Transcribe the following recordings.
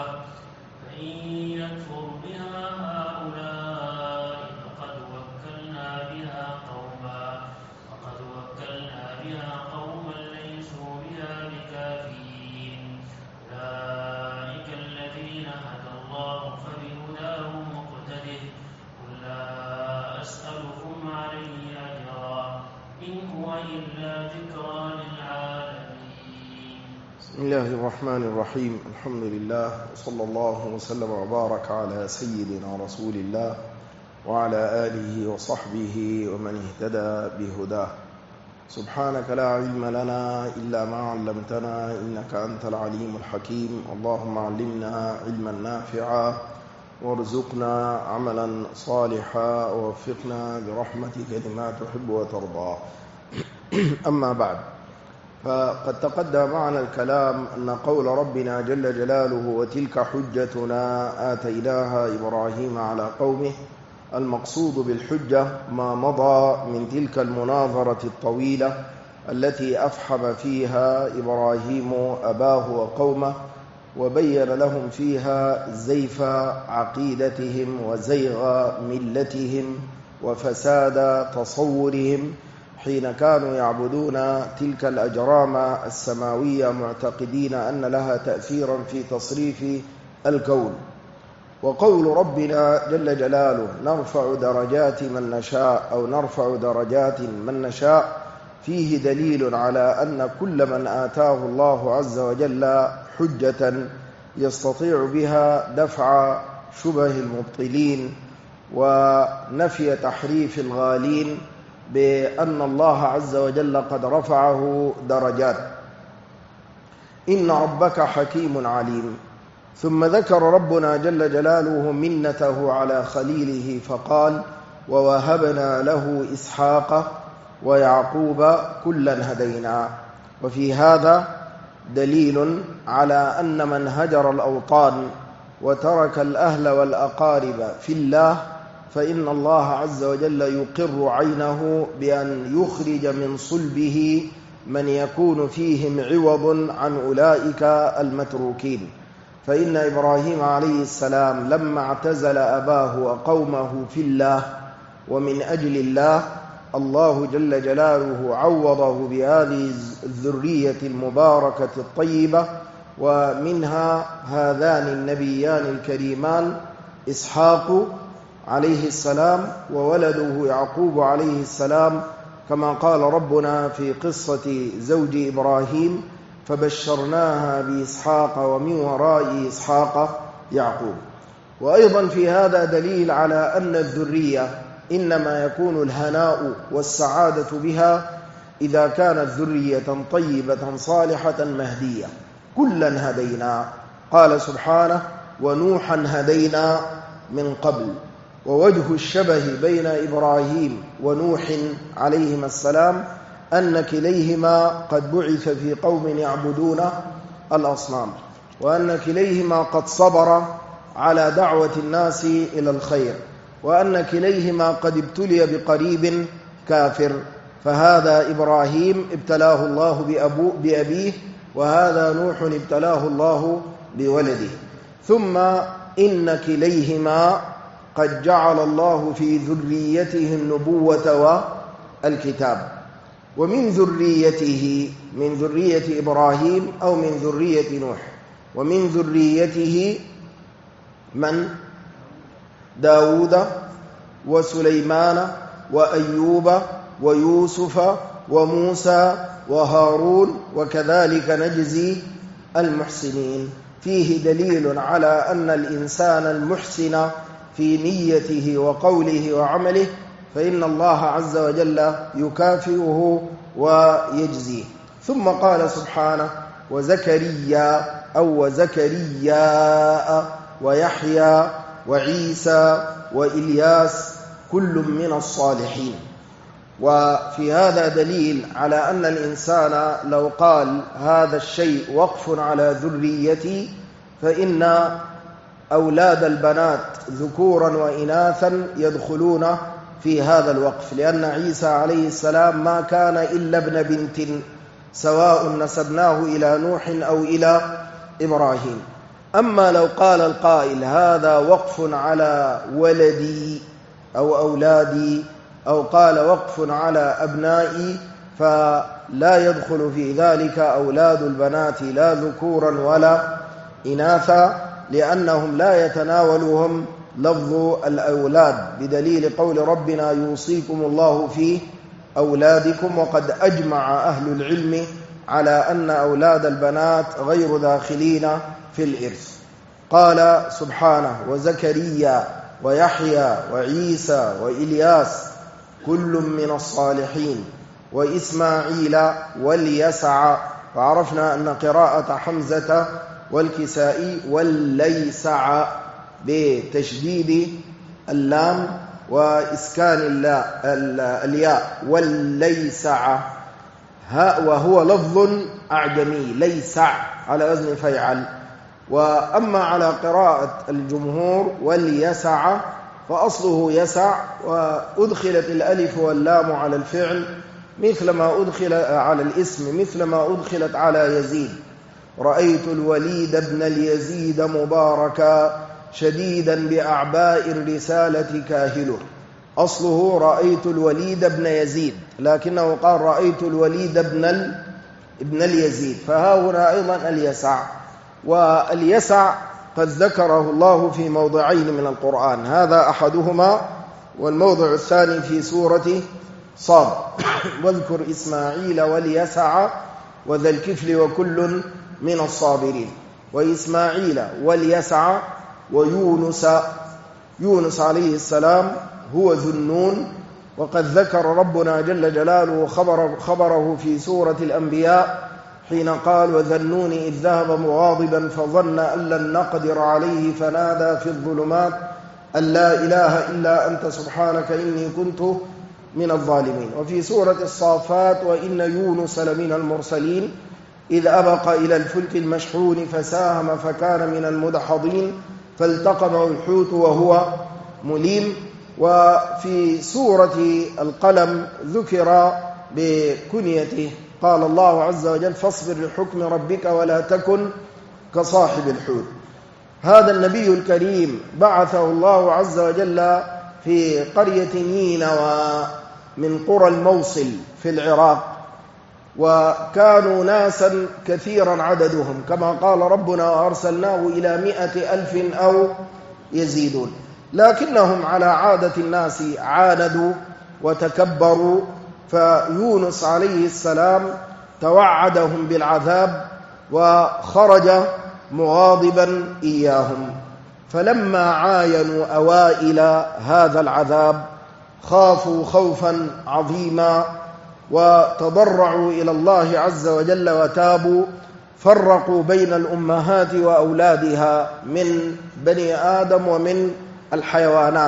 فإن يكفر بها هؤلاء فقد وكلنا بها قوما ليسوا بها بكافرين. أولئك الذين هدى الله فبهداه مقتده. قل لا أسألكم عليه أجرا إن هو إلا ذكرى للعالمين. بسم الله الرحمن الرحيم. الحمد لله وصلى الله وسلم وبارك على سيدنا رسول الله وعلى آله وصحبه ومن اهتدى بهداه. سبحانك لا علم لنا إلا ما علمتنا إنك أنت العليم الحكيم. اللهم علمنا علما نافعا وارزقنا عملا صالحا ووفقنا برحمتك لما تحب وترضى. أما بعد، فقد تقدم معنا الكلام أن قول ربنا جل جلاله وتلك حجتنا آتيناها إبراهيم على قومه، المقصود بالحجة ما مضى من تلك المناظرة الطويلة التي أفحم فيها إبراهيم أباه وقومه وبين لهم فيها زيف عقيدتهم وزيغ ملتهم وفساد تصورهم حين كانوا يعبدون تلك الأجرام السماوية معتقدين أن لها تأثيرا في تصريف الكون. وقول ربنا جل جلاله نرفع درجات من نشاء أو نرفع درجات من نشاء فيه دليل على أن كل من آتاه الله عز وجل حجة يستطيع بها دفع شبه المبطلين ونفي تحريف الغالين بأن الله عز وجل قد رفعه درجات. إن ربك حكيم عليم. ثم ذكر ربنا جل جلاله منته على خليله فقال ووهبنا له إسحاق ويعقوب كلا هدينا. وفي هذا دليل على أن من هجر الأوطان وترك الأهل والأقارب في الله فإن الله عز وجل يقر عينه بأن يخرج من صلبه من يكون فيهم عوض عن أولئك المتروكين. فإن إبراهيم عليه السلام لما اعتزل أباه وقومه في الله ومن أجل الله، الله جل جلاله عوضه بهذه الذرية المباركة الطيبة، ومنها هذان النبيان الكريمان إسحاق عليه السلام وولده يعقوب عليه السلام، كما قال ربنا في قصة زوج إبراهيم فبشرناها بإسحاق ومن وراء إسحاق يعقوب. وأيضا في هذا دليل على أن الذرية إنما يكون الهناء والسعادة بها إذا كانت ذرية طيبة صالحة مهدية. كلا هدينا، قال سبحانه ونوحا هدينا من قبل. ووجه الشبه بين إبراهيم ونوح عليهما السلام أن كليهما قد بعث في قوم يعبدون الأصنام، وأن كليهما قد صبر على دعوة الناس إلى الخير، وأن كليهما قد ابتلي بقريب كافر. فهذا إبراهيم ابتلاه الله بأبيه، وهذا نوح ابتلاه الله بولده. ثم إن كليهما قد جعل الله في ذريته النبوة والكتاب. ومن ذريته، من ذرية إبراهيم أو من ذرية نوح، ومن ذريته من؟ داود وسليمان وأيوب ويوسف وموسى وهارون، وكذلك نجزي المحسنين. فيه دليل على أن الإنسان المحسن في نيته وقوله وعمله فإن الله عز وجل يكافئه ويجزيه. ثم قال سبحانه وزكريا أو وزكرياء ويحيى وعيسى وإلياس كل من الصالحين. وفي هذا دليل على أن الإنسان لو قال هذا الشيء وقف على ذريتي فإن أولاد البنات ذكورا وإناثا يدخلون في هذا الوقف، لأن عيسى عليه السلام ما كان إلا ابن بنت، سواء نسبناه إلى نوح أو إلى إبراهيم. أما لو قال القائل هذا وقف على ولدي أو أولادي، أو قال وقف على أبنائي، فلا يدخل في ذلك أولاد البنات لا ذكورا ولا إناثا، لأنهم لا يتناولهم لفظ الأولاد، بدليل قول ربنا يوصيكم الله في أولادكم. وقد أجمع أهل العلم على أن أولاد البنات غير داخلين في الإرث. قال سبحانه: وزكريا ويحيى وعيسى وإلياس كل من الصالحين وإسماعيل واليسع. فعرفنا أن قراءة حمزة والكسائي والليسع بتشديد اللام وإسكان الياء والليسع، وهو لفظ أعجمي ليسع على وزن فيعل. وأما على قراءة الجمهور واليسع فأصله يسع، وأدخلت الألف واللام على الفعل مثل ما أدخل على الاسم، مثل ما أدخلت على يزيد: رأيت الوليد بن اليزيد مباركا شديدا بأعباء الرسالة كاهله. أصله رأيت الوليد بن يزيد، لكنه قال رأيت الوليد ابن اليزيد، فهاهنا أيضا اليسع. واليسع قد ذكره الله في موضعين من القرآن، هذا أحدهما، والموضع الثاني في سورة صاد: واذكر إسماعيل واليسع وذا الكفل وكل من الصابرين. وإسماعيل واليسع ويونس، يونس عليه السلام هو ذو النون، وقد ذكر ربنا جل جلاله خبره في سورة الأنبياء حين قال: وذا النون إذ ذهب مغاضبا فظن أن لن نقدر عليه فنادى في الظلمات أن لا إله إلا أنت سبحانك إني كنت من الظالمين. وفي سورة الصافات: وإن يونس لمن المرسلين إذ أبق إلى الفلك المشحون فساهم فكان من المدحضين فالتقمه الحوت وهو مليم. وفي سورة القلم ذكر بكنيته، قال الله عز وجل: فاصبر لحكم ربك ولا تكن كصاحب الحوت. هذا النبي الكريم بعثه الله عز وجل في قرية نينوى من قرى الموصل في العراق، وكانوا ناسا كثيرا عددهم، كما قال ربنا: وأرسلناه إلى 100,000 أو يزيدون، لكنهم على عادة الناس عاندوا وتكبروا، فيونس عليه السلام توعدهم بالعذاب وخرج مغاضبا إياهم. فلما عاينوا أوائل هذا العذاب خافوا خوفا عظيما وتضرعوا إلى الله عز وجل وتابوا، فرقوا بين الأمهات وأولادها من بني آدم ومن الحيوانات،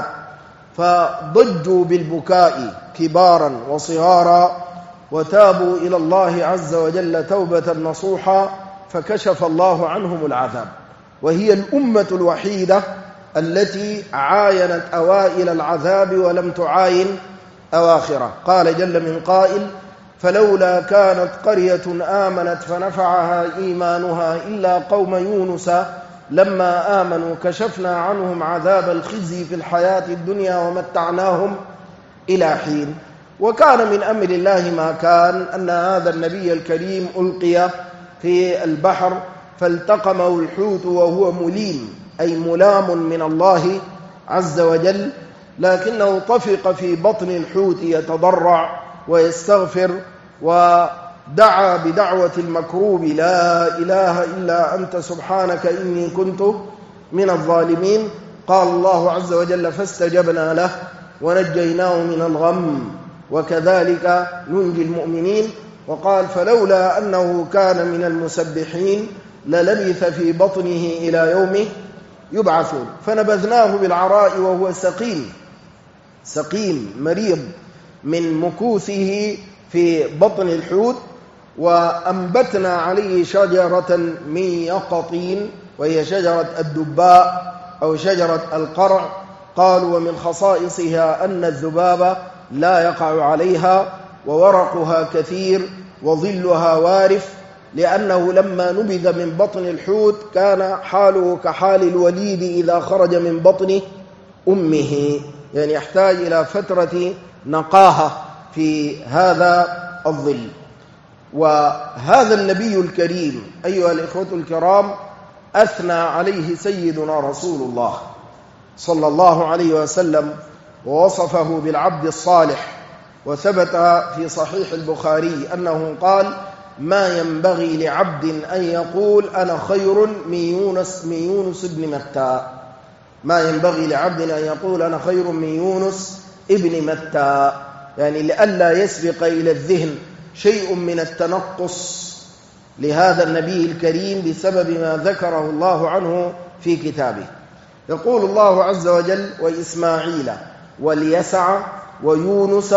فضجوا بالبكاء كبارا وصغارا، وتابوا إلى الله عز وجل توبة نصوحا، فكشف الله عنهم العذاب. وهي الأمة الوحيدة التي عاينت أوائل العذاب ولم تعاين أواخره. قال جل من قائل: فلولا كانت قرية آمنت فنفعها إيمانها إلا قوم يونس لما آمنوا كشفنا عنهم عذاب الخزي في الحياة الدنيا ومتعناهم إلى حين. وكان من أمر الله ما كان، أن هذا النبي الكريم ألقي في البحر فالتقمه الحوت وهو مليم، أي ملام من الله عز وجل، لكنه طفق في بطن الحوت يتضرع ويستغفر ودعا بدعوة المكروب: لا إله إلا أنت سبحانك إني كنت من الظالمين. قال الله عز وجل: فاستجبنا له ونجيناه من الغم وكذلك ننجي المؤمنين. وقال: فلولا أنه كان من المسبحين للبث في بطنه إلى يوم يبعثون. فنبذناه بالعراء وهو سقيم مريض من مكوثه في بطن الحوت، وأنبتنا عليه شجرة من يقطين، وهي شجرة الدباء أو شجرة القرع. قالوا: ومن خصائصها أن الذباب لا يقع عليها، وورقها كثير وظلها وارف، لأنه لما نبذ من بطن الحوت كان حاله كحال الوليد إذا خرج من بطن أمه، يعني يحتاج إلى فترة نقاهة في هذا الظل. وهذا النبي الكريم أيها الإخوة الكرام أثنى عليه سيدنا رسول الله صلى الله عليه وسلم ووصفه بالعبد الصالح، وثبت في صحيح البخاري أنه قال: ما ينبغي لعبد أن يقول أنا خير من يونس بن متى. ما ينبغي لعبد أن يقول أنا خير من يونس ابن متى، يعني لئلا يسبق إلى الذهن شيء من التنقص لهذا النبي الكريم بسبب ما ذكره الله عنه في كتابه. يقول الله عز وجل: وإسماعيل واليسع ويونس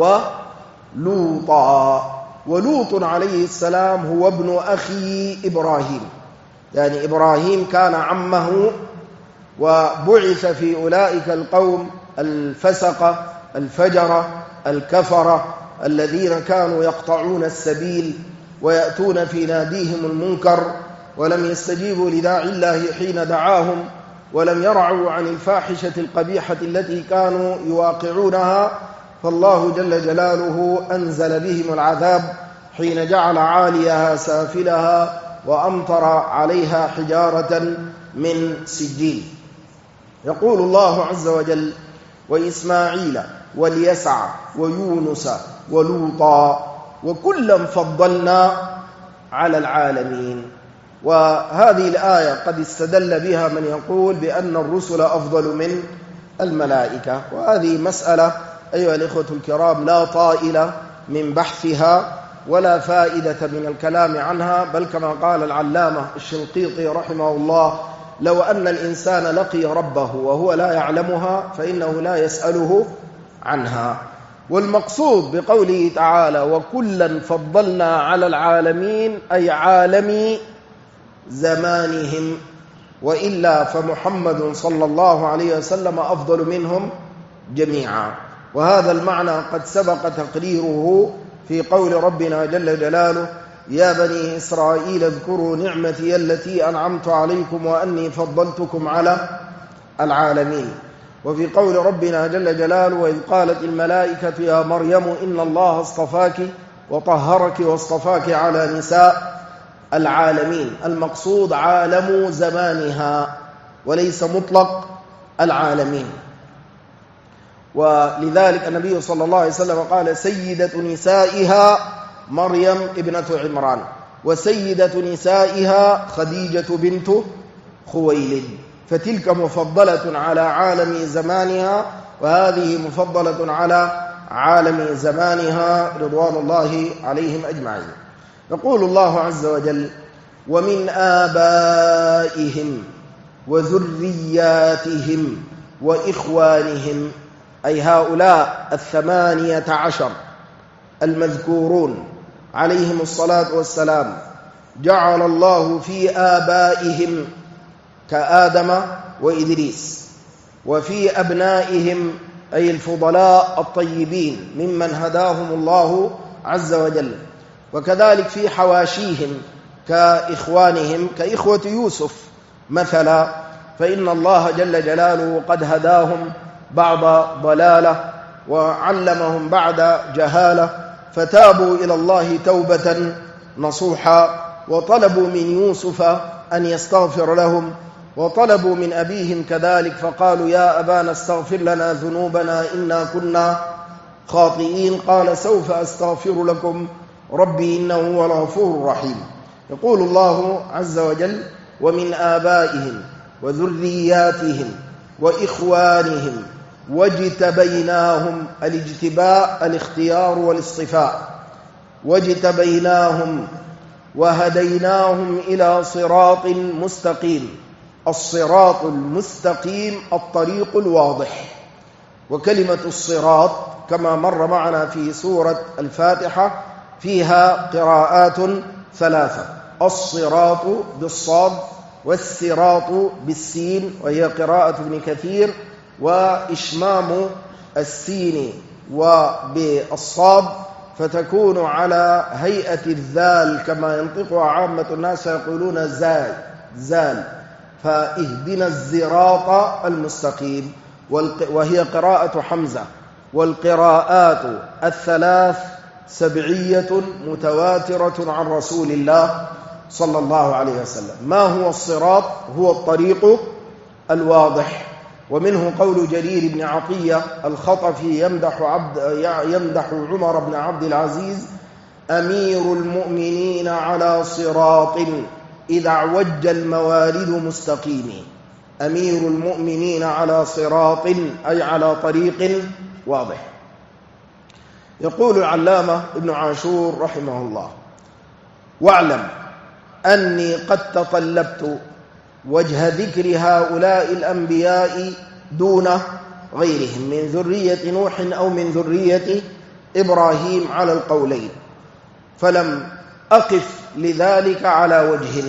ولوطا. ولوط عليه السلام هو ابن أخي إبراهيم، يعني إبراهيم كان عمه، وبعث في أولئك القوم الفسقة الفجرة الكفرة الذين كانوا يقطعون السبيل ويأتون في ناديهم المنكر، ولم يستجيبوا لداعي الله حين دعاهم، ولم يرعوا عن الفاحشة القبيحة التي كانوا يواقعونها، فالله جل جلاله أنزل بهم العذاب حين جعل عاليها سافلها وأمطر عليها حجارة من سجيل. يقول الله عز وجل: وإسماعيل واليسع ويونس ولوطا وكلا فضلنا على العالمين. وهذه الآية قد استدل بها من يقول بأن الرسل أفضل من الملائكة، وهذه مسألة أيها الإخوة الكرام لا طائل من بحثها ولا فائدة من الكلام عنها، بل كما قال العلامة الشنقيطي رحمه الله: لو أن الإنسان لقي ربه وهو لا يعلمها فإنه لا يسأله عنها. والمقصود بقوله تعالى: وكلا فضلنا على العالمين، أي عالم زمانهم، وإلا فمحمد صلى الله عليه وسلم أفضل منهم جميعا. وهذا المعنى قد سبق تقريره في قول ربنا جل جلاله: يا بني إسرائيل اذكروا نعمتي التي أنعمت عليكم وأني فضلتكم على العالمين. وفي قول ربنا جل جلاله: وإذ قالت الملائكة يا مريم إن الله اصطفاك وطهرك واصطفاك على نساء العالمين. المقصود عالم زمانها وليس مطلق العالمين. ولذلك النبي صلى الله عليه وسلم قال: سيدة نسائها مريم ابنة عمران، وسيدة نسائها خديجة بنت خويلد. فتلك مفضلة على عالم زمانها، وهذه مفضلة على عالم زمانها رضوان الله عليهم أجمعين. يقول الله عز وجل: ومن آبائهم وذرياتهم وإخوانهم، أي هؤلاء 18 المذكورون عليهم الصلاة والسلام جعل الله في آبائهم كآدم وإدريس، وفي أبنائهم أي الفضلاء الطيبين ممن هداهم الله عز وجل، وكذلك في حواشيهم كإخوانهم كإخوة يوسف مثلا، فإن الله جل جلاله قد هداهم بعد ضلالة وعلمهم بعد جهالة، فتابوا إلى الله توبة نصوحا، وطلبوا من يوسف أن يستغفر لهم، وطلبوا من أبيهم كذلك، فقالوا: يا أبانا استغفر لنا ذنوبنا إنا كنا خاطئين. قال: سوف أستغفر لكم ربي إنه هو الغفور الرحيم. يقول الله عز وجل: ومن آبائهم وذرياتهم وإخوانهم واجتبيناهم. الاجتباء الاختيار والاصطفاء. واجتبيناهم وهديناهم إلى صراط مستقيم. الصراط المستقيم الطريق الواضح. وكلمة الصراط كما مر معنا في سورة الفاتحة فيها قراءات 3: الصراط بالصاد، والسراط بالسين وهي قراءة ابن كثير، وإشمام السين وبالصاد فتكون على هيئة الذال كما ينطقها عامة الناس يقولون زال. فاهدنا الصراط المستقيم، وهي قراءة حمزة. والقراءات الثلاث سبعية متواترة عن رسول الله صلى الله عليه وسلم. ما هو الصراط؟ هو الطريق الواضح. ومنه قول جرير بن عطية الخطفي يمدح عمر بن عبد العزيز: أمير المؤمنين على صراط إذا اعوج الموارد مستقيم. أمير المؤمنين على صراط أي على طريق واضح. يقول العلامة ابن عاشور رحمه الله: واعلم أني قد تطلبت وجه ذكر هؤلاء الأنبياء دون غيرهم من ذرية نوح أو من ذرية إبراهيم على القولين، فلم أقف لذلك على وجه،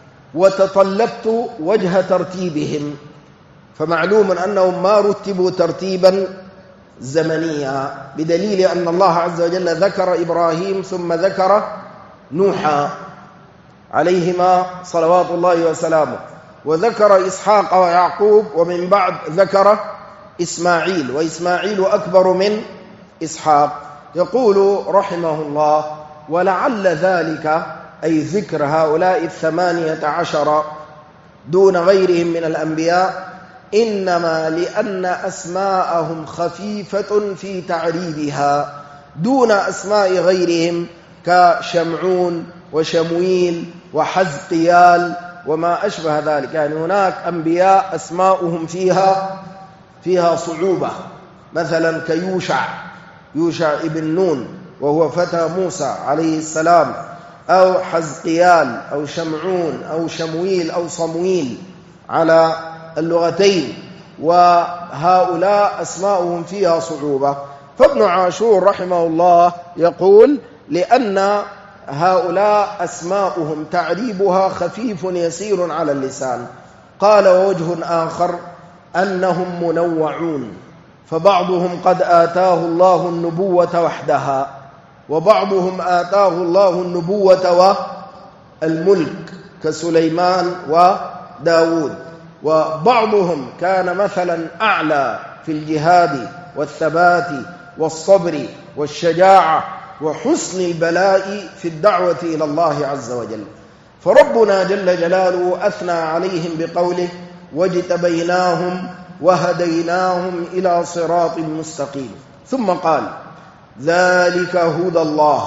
وتطلبت وجه ترتيبهم، فمعلوم أنهم ما رتبوا ترتيبا زمنيا، بدليل أن الله عز وجل ذكر إبراهيم ثم ذكر نوحا عليهما صلوات الله وسلامه، وذكر إسحاق ويعقوب، ومن بعد ذكر إسماعيل، وإسماعيل أكبر من إسحاق. يقول رحمه الله: ولعل ذلك أي ذكر هؤلاء 18 دون غيرهم من الأنبياء إنما لأن أسماءهم خفيفة في تعريبها دون أسماء غيرهم كشمعون وشمويل وحزقيال وما أشبه ذلك. يعني هناك أنبياء أسماؤهم فيها صعوبة، مثلا يوشع ابن نون وهو فتى موسى عليه السلام، أو حزقيال أو شمعون أو شمويل أو صمويل على اللغتين، وهؤلاء أسماؤهم فيها صعوبة. فابن عاشور رحمه الله يقول: لأن هؤلاء أسماؤهم تعريبها خفيف يسير على اللسان. قال: ووجه آخر أنهم منوعون، فبعضهم قد آتاه الله النبوة وحدها، وبعضهم آتاه الله النبوة والملك كسليمان وداود، وبعضهم كان مثلا أعلى في الجهاد والثبات والصبر والشجاعة وحسن البلاء في الدعوة إلى الله عز وجل. فربنا جل جلاله أثنى عليهم بقوله: واجتبيناهم وهديناهم إلى صراط مستقيم. ثم قال: ذلك هدى الله.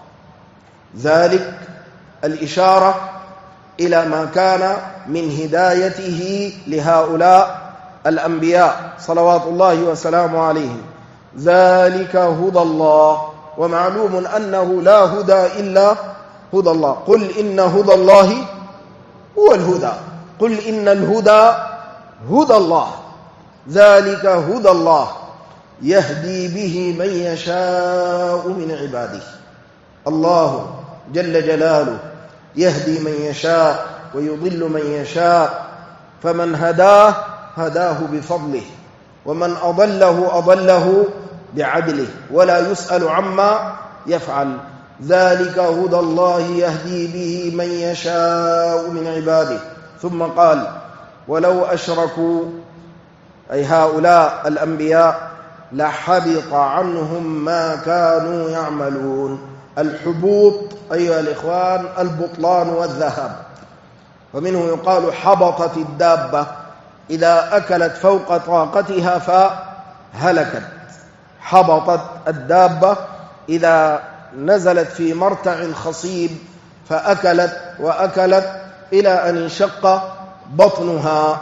ذلك الإشارة إلى ما كان من هدايته لهؤلاء الأنبياء صلوات الله وسلامه عليهم. ذلك هدى الله، ومعلوم أنه لا هدى إلا هدى الله. قل إن هدى الله هو الهدى، قل إن الهدى هدى الله. ذلك هدى الله يهدي به من يشاء من عباده. الله جل جلاله يهدي من يشاء ويضل من يشاء، فمن هداه بفضله، ومن أضله بعدله، ولا يسأل عما يفعل. ذلك هدى الله يهدي به من يشاء من عباده. ثم قال: ولو أشركوا أي هؤلاء الأنبياء لحبط عنهم ما كانوا يعملون. الحبوط أيها الإخوان البطلان والذهاب، ومنه يقال حبطت الدابة إذا أكلت فوق طاقتها فهلكت. حبطت الدابة إذا نزلت في مرتع خصيب فأكلت إلى أن انشق بطنها.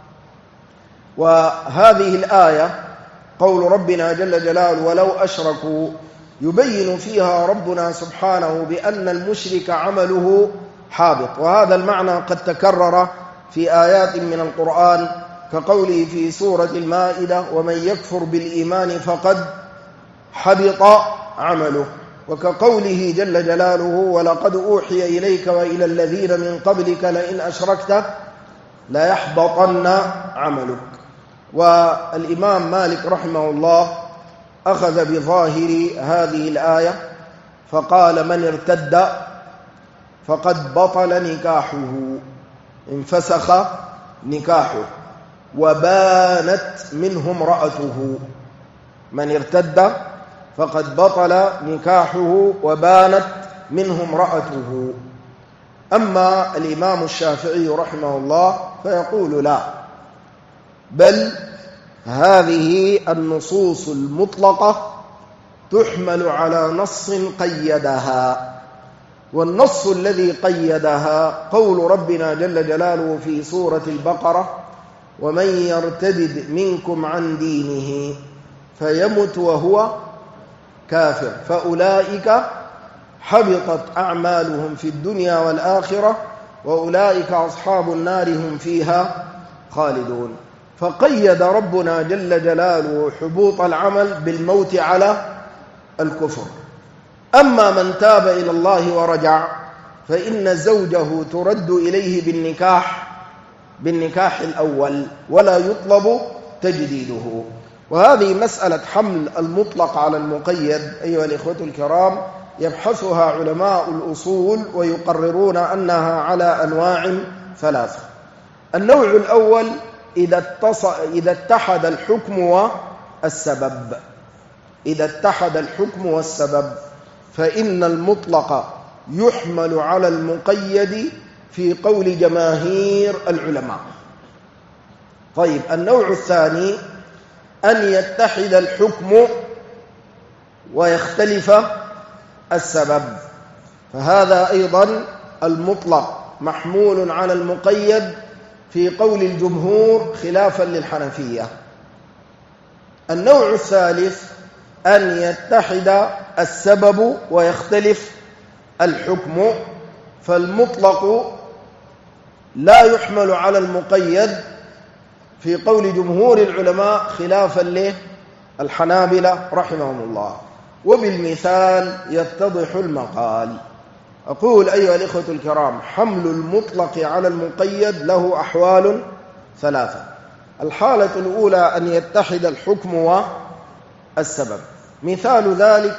وهذه الآية قول ربنا جل جلاله: ولو أشركوا، يبين فيها ربنا سبحانه بأن المشرك عمله حابط. وهذا المعنى قد تكرر في آيات من القرآن، كقوله في سورة المائدة: ومن يكفر بالإيمان فقد حبط عمله. وكقوله جل جلاله: ولقد أوحي إليك وإلى الذين من قبلك لئن أشركت ليحبطن عملك. والإمام مالك رحمه الله أخذ بظاهر هذه الآية فقال من ارتد فقد بطل نكاحه، انفسخ نكاحه وبانت منه امرأته. من ارتد فقد بطل نكاحه وبانت منه امرأته. أما الإمام الشافعي رحمه الله فيقول لا، بل هذه النصوص المطلقة تحمل على نص قيدها، والنص الذي قيدها قول ربنا جل جلاله في سورة البقرة: ومن يرتد منكم عن دينه فيمت وهو كافر فأولئك حبطت أعمالهم في الدنيا والآخرة وأولئك أصحاب النار هم فيها خالدون. فقيد ربنا جل جلاله حبوط العمل بالموت على الكفر. أما من تاب إلى الله ورجع فإن زوجه ترد إليه بالنكاح الأول ولا يطلب تجديده. وهذه مسألة حمل المطلق على المقيد أيها الإخوة الكرام يبحثها علماء الأصول ويقررون أنها على أنواع ثلاثة. النوع الأول إذا اتحد الحكم والسبب. إذا اتحد الحكم والسبب فإن المطلق يحمل على المقيد في قول جماهير العلماء. طيب، النوع الثاني أن يتحد الحكم ويختلف السبب، فهذا أيضا المطلق محمول على المقيد في قول الجمهور خلافا للحنفية. النوع الثالث أن يتحد السبب ويختلف الحكم، فالمطلق لا يحمل على المقيد في قول جمهور العلماء خلافا للحنابلة رحمهم الله. وبالمثال يتضح المقال. أقول أيها الإخوة الكرام: حمل المطلق على المقيد له أحوال ثلاثة. الحالة الأولى أن يتحد الحكم والسبب. مثال ذلك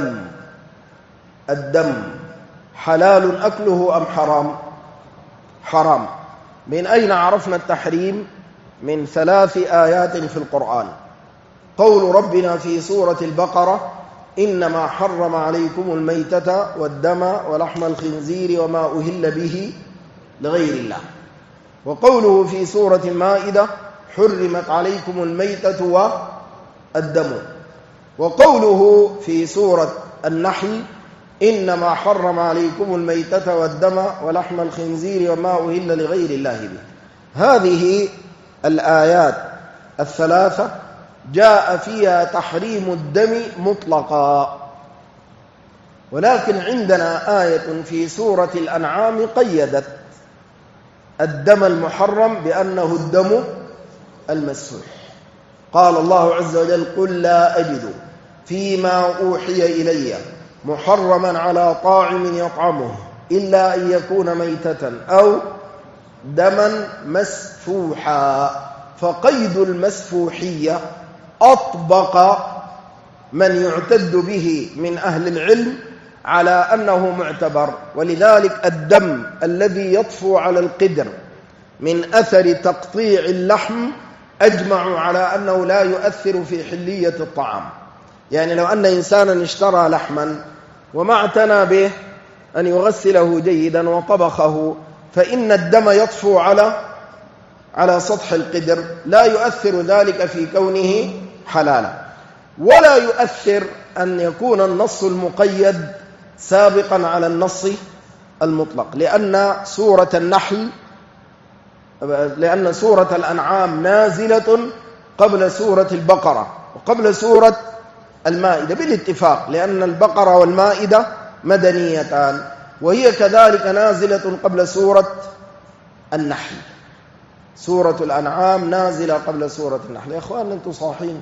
الدم حلال أكله أم حرام؟ حرام. من أين عرفنا التحريم؟ من 3 آيات في القرآن. قول ربنا في سورة البقرة: إنما حرم عليكم الميتة والدم ولحم الخنزير وما أهل به لغير الله. وقوله في سورة المائدة: حرمت عليكم الميتة والدم. وقوله في سورة النحل: إنما حرم عليكم الميتة والدم ولحم الخنزير وما أهل لغير الله به. هذه الآيات الثلاثة جاء فيها تحريم الدم مطلقا، ولكن عندنا آية في سورة الأنعام قيدت الدم المحرم بأنه الدم المسفوح. قال الله عز وجل: قل لا أجد فيما أوحي إلي محرما على طاعم يطعمه إلا أن يكون ميتة أو دما مسفوحا. فقيد المسفوحية أطبق من يعتد به من أهل العلم على أنه معتبر. ولذلك الدم الذي يطفو على القدر من أثر تقطيع اللحم أجمعوا على أنه لا يؤثر في حلية الطعام. يعني لو أن إنسانا اشترى لحما وما اعتنى به أن يغسله جيدا وطبخه، فإن الدم يطفو على سطح القدر، لا يؤثر ذلك في كونه حلالا. ولا يؤثر أن يكون النص المقيد سابقا على النص المطلق، لأن سورة الأنعام نازلة قبل سورة البقرة وقبل سورة المائدة بالاتفاق، لأن البقرة والمائدة مدنيتان، وهي كذلك نازلة قبل سورة النحل. سورة الأنعام نازلة قبل سورة النحل. يا أخوان أنتم صاحين؟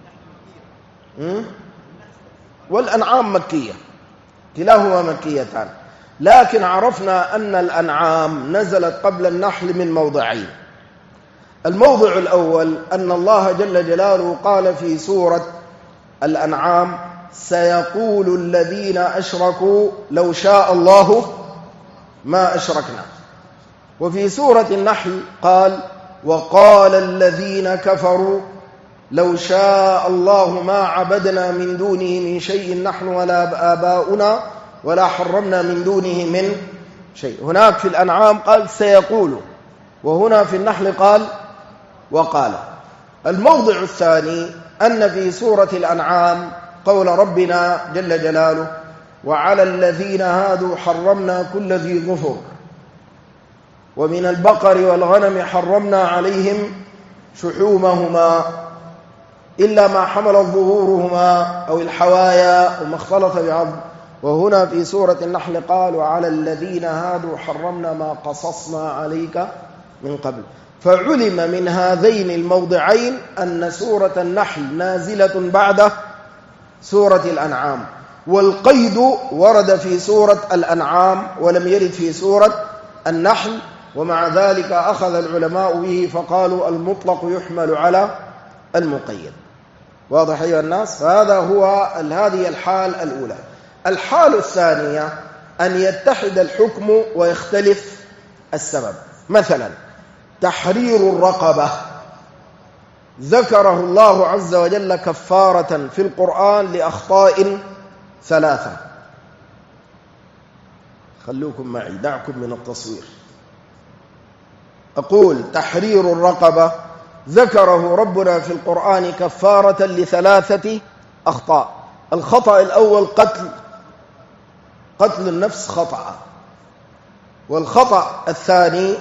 والأنعام مكية، كلاهما مكيتان، لكن عرفنا أن الأنعام نزلت قبل النحل من موضعين. الموضع الأول أن الله جل جلاله قال في سورة الأنعام: سيقول الذين أشركوا لو شاء الله ما أشركنا. وفي سورة النحل قال وقال الذين كفروا لو شاء الله ما عبدنا من دونه من شيء نحن ولا آباؤنا ولا حرمنا من دونه من شيء. هناك في الأنعام قال سيقول، وهنا في النحل قال وقال. الموضع الثاني أن في سورة الأنعام قول ربنا جل جلاله وعلى الذين هادوا حرمنا كل ذي ظفر ومن البقر والغنم حرمنا عليهم شحومهما إلا ما حملت ظهورهما أو الحوايا وما اختلط بعض. وهنا في سورة النحل قال وعلى الذين هادوا حرمنا ما قصصنا عليك من قبل. فعلم من هذين الموضعين أن سورة النحل نازلة بعد سورة الأنعام، والقيد ورد في سورة الأنعام ولم يرد في سورة النحل، ومع ذلك أخذ العلماء به فقالوا المطلق يحمل على المقيد. واضح أيها الناس؟ فهذا هو هذه الحال الأولى. الحال الثانية أن يتحد الحكم ويختلف السبب. مثلا تحرير الرقبة ذكره الله عز وجل كفارة في القرآن لأخطاء ثلاثة. خلوكم معي، دعكم من التصوير. أقول تحرير الرقبة ذكره ربنا في القرآن كفارة لثلاثة أخطاء. الخطأ الأول قتل النفس خطأ، والخطأ الثاني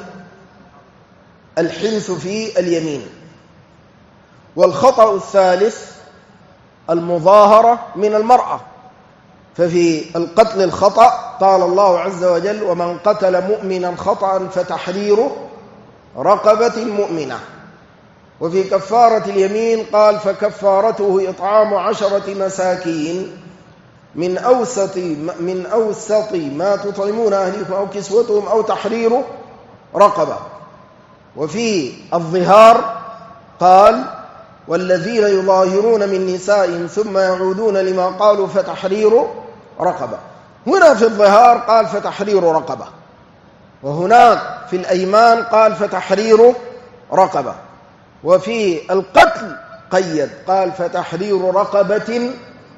الحنث في اليمين، والخطأ الثالث المظاهرة من المرأة. ففي القتل الخطأ قال الله عز وجل ومن قتل مؤمنا خطأ فتحرير رقبة مؤمنة. وفي كفارة اليمين قال فكفارته إطعام 10 مساكين من أوسط ما تطعمون أهليكم أو كسوتهم أو تحرير رقبة. وفي الظهار قال والذين يظاهرون من نسائهم ثم يعودون لما قالوا فتحرير رقبة. هنا في الظهار قال فتحرير رقبة، وهناك في الأيمان قال فتحرير رقبة. وفي القتل قيد قال فتحرير رقبة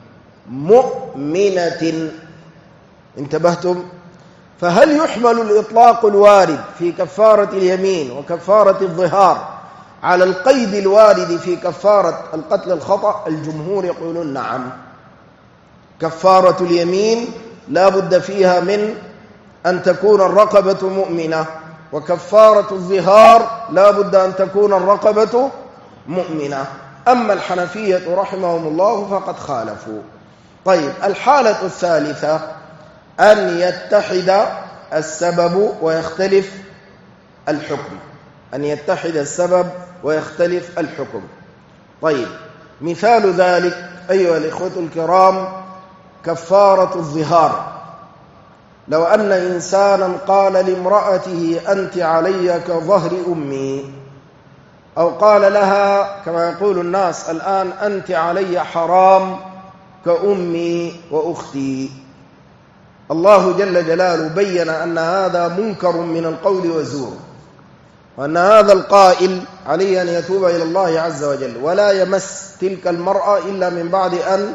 مؤمنة. انتبهتم؟ فهل يحمل الإطلاق الوارد في كفارة اليمين وكفارة الظهار على القيد الوارد في كفارة القتل الخطأ؟ الجمهور يقولون نعم. كفارة اليمين لا بد فيها من أن تكون الرقبة مؤمنة، وكفارة الظهار لا بد أن تكون الرقبة مؤمنة. أما الحنفية رحمهم الله فقد خالفوا. طيب، الحالة الثالثة أن يتحد السبب ويختلف الحكم. أن يتحد السبب ويختلف الحكم. طيب، مثال ذلك أيها الإخوة الكرام كفارة الظهار. لو أن إنسانا قال لامرأته أنت علي كظهر أمي، أو قال لها كما يقول الناس الآن أنت علي حرام كأمي وأختي. الله جل جلاله بين أن هذا منكر من القول وزور، وأن هذا القائل عليه أن يتوب إلى الله عز وجل ولا يمس تلك المرأة إلا من بعد أن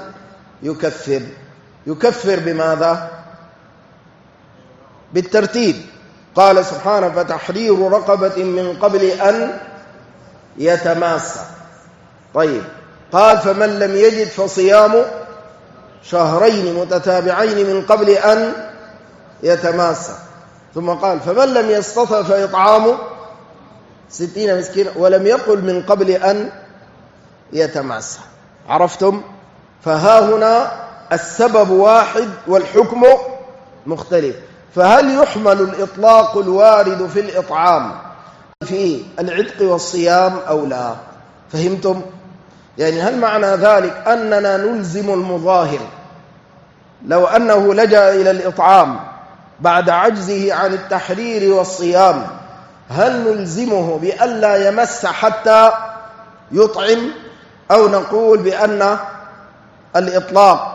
يكفر بماذا؟ بالترتيب. قال سبحانه فتحرير رقبة من قبل أن يتماسى. طيب، قال فمن لم يجد فصيام شهرين متتابعين من قبل أن يتماسى. ثم قال فمن لم يستطع فإطعام 60 مسكين، ولم يقل من قبل أن يتماسى. عرفتم؟ فها هنا السبب واحد والحكم مختلف. فهل يحمل الإطلاق الوارد في الإطعام في العتق والصيام أو لا؟ فهمتم؟ يعني هل معنى ذلك أننا نلزم المظاهر لو أنه لجأ إلى الإطعام بعد عجزه عن التحرير والصيام، هل نلزمه بألا يمس حتى يطعم، أو نقول بأن الإطلاق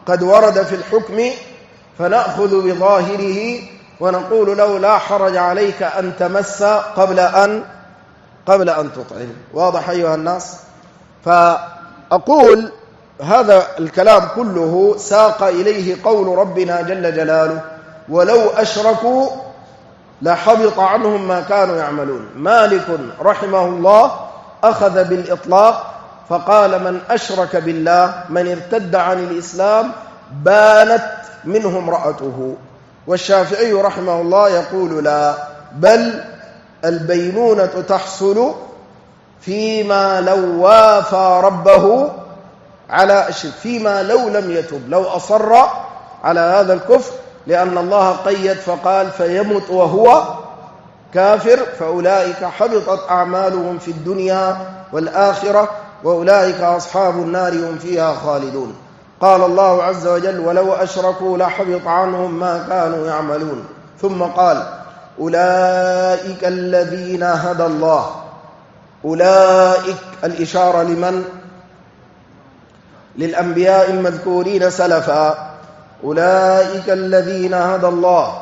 قد ورد في الحكم فنأخذ بظاهره ونقول له لا حرج عليك أن تمس قبل أن تطعم. واضح أيها الناس؟ فأقول هذا الكلام كله ساق إليه قول ربنا جل جلاله ولو أشركوا لحبط عنهم ما كانوا يعملون. مالك رحمه الله أخذ بالإطلاق فقال من أشرك بالله من ارتد عن الإسلام بانت منه امرأته. والشافعي رحمه الله يقول لا، بل البينونة تحصل فيما لو وافى ربه على الشرك، فيما لو لم يتب، لو أصر على هذا الكفر، لأن الله قيد فقال فيمت وهو كافر فأولئك حبطت أعمالهم في الدنيا والآخرة وأولئك أصحاب النار هم فيها خالدون. قال الله عز وجل ولو أشركوا لحبط عنهم ما كانوا يعملون. ثم قال أولئك الذين هدى الله. أولئك الإشارة لمن؟ للأنبياء المذكورين سلفا. أولئك الذين هدى الله،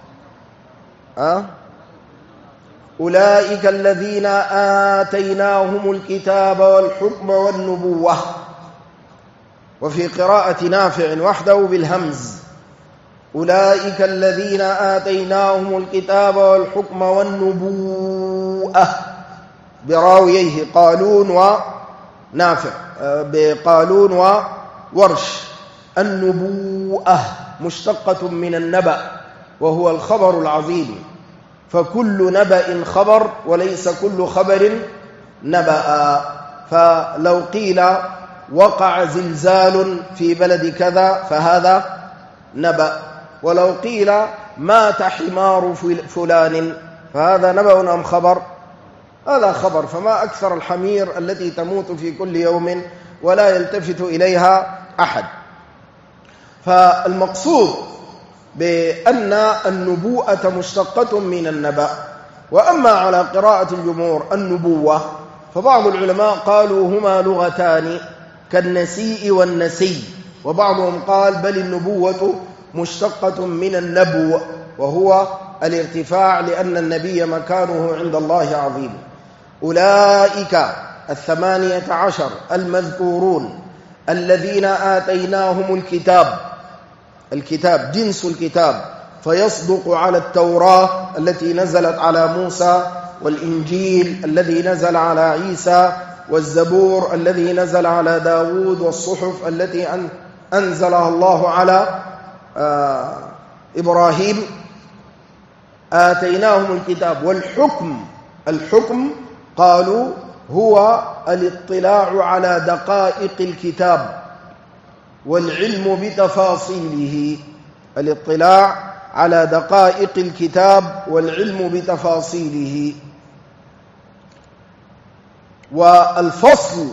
أولئك الذين آتيناهم الكتاب والحكم والنبوة. وفي قراءة نافع وحده بالهمز أولئك الذين آتيناهم الكتاب والحكم والنبوءة براويه قالون ونافع، بقالون وورش. النبوءة مشتقة من النبأ وهو الخبر العظيم، فكل نبأ خبر وليس كل خبر نبأ. فلو قيل وقع زلزال في بلد كذا فهذا نبأ، ولو قيل مات حمار فلان فهذا نبأ أم خبر؟ هذا خبر. فما أكثر الحمير التي تموت في كل يوم ولا يلتفت إليها أحد. فالمقصود بأن النبوءة مشتقة من النبأ. وأما على قراءة الجمهور النبوة فبعض العلماء قالوا هما لغتان كالنسيء والنسي، وبعضهم قال بل النبوة مشتقة من النبو وهو الارتفاع، لأن النبي مكانه عند الله عظيم. أولئك 18 المذكورون الذين آتيناهم الكتاب جنس الكتاب، فيصدق على التوراة التي نزلت على موسى، والإنجيل الذي نزل على عيسى، والزبور الذي نزل على داود، والصحف التي أنزلها الله على إبراهيم. آتيناهم الكتاب الحكم قالوا هو الاطلاع على دقائق الكتاب والعلم بتفاصيله. الاطلاع على دقائق الكتاب والعلم بتفاصيله. والفصل